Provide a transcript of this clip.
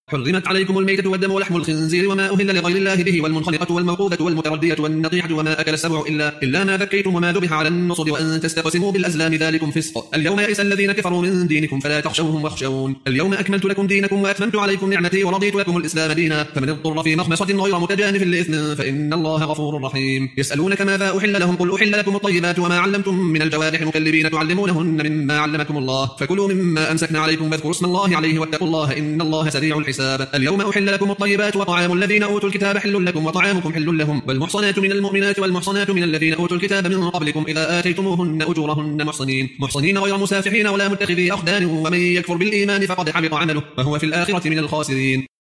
حرمت عليكم الميتة والدم ولحم الخنزير وما أهل لغير الله به والمنخنقة والموقوذة والمتردية والنطيحة وما أكل السبع إلا ما ذكيتم وما ذبح على النصب وأن تستقسموا بالأزلام ذلكم فسق. اليوم يئس الذين كفروا من دينكم فلا تخشوهم واخشون. اليوم أكملت لكم دينكم وأتممت عليكم نعمتي ورضيت لكم الإسلام دينا فمن اضطر في مخمصة غير متجانف لإثم فإن الله غفور رحيم. يسألونك ماذا أحل لهم قل أحل لكم الطيبات وما علمتم من الجوارح مكلبين تعلمونهن مما علمكم الله فكلوا مما أمسكنا عليكم واذكروا اسم الله عليه واتقوا الله إن الله سريع الحساب. اليوم أحل لكم الطيبات وطعام الذين أوتوا الكتاب حل لكم وطعامكم حل لهم والمحصنات من المؤمنات والمحصنات من الذين أوتوا الكتاب من قبلكم إذا آتيتموهن أجورهن محصنين غير مسافحين ولا متخذي أخدان ومن يكفر بالإيمان فقد حبط عمله وهو في الآخرة من الخاسرين.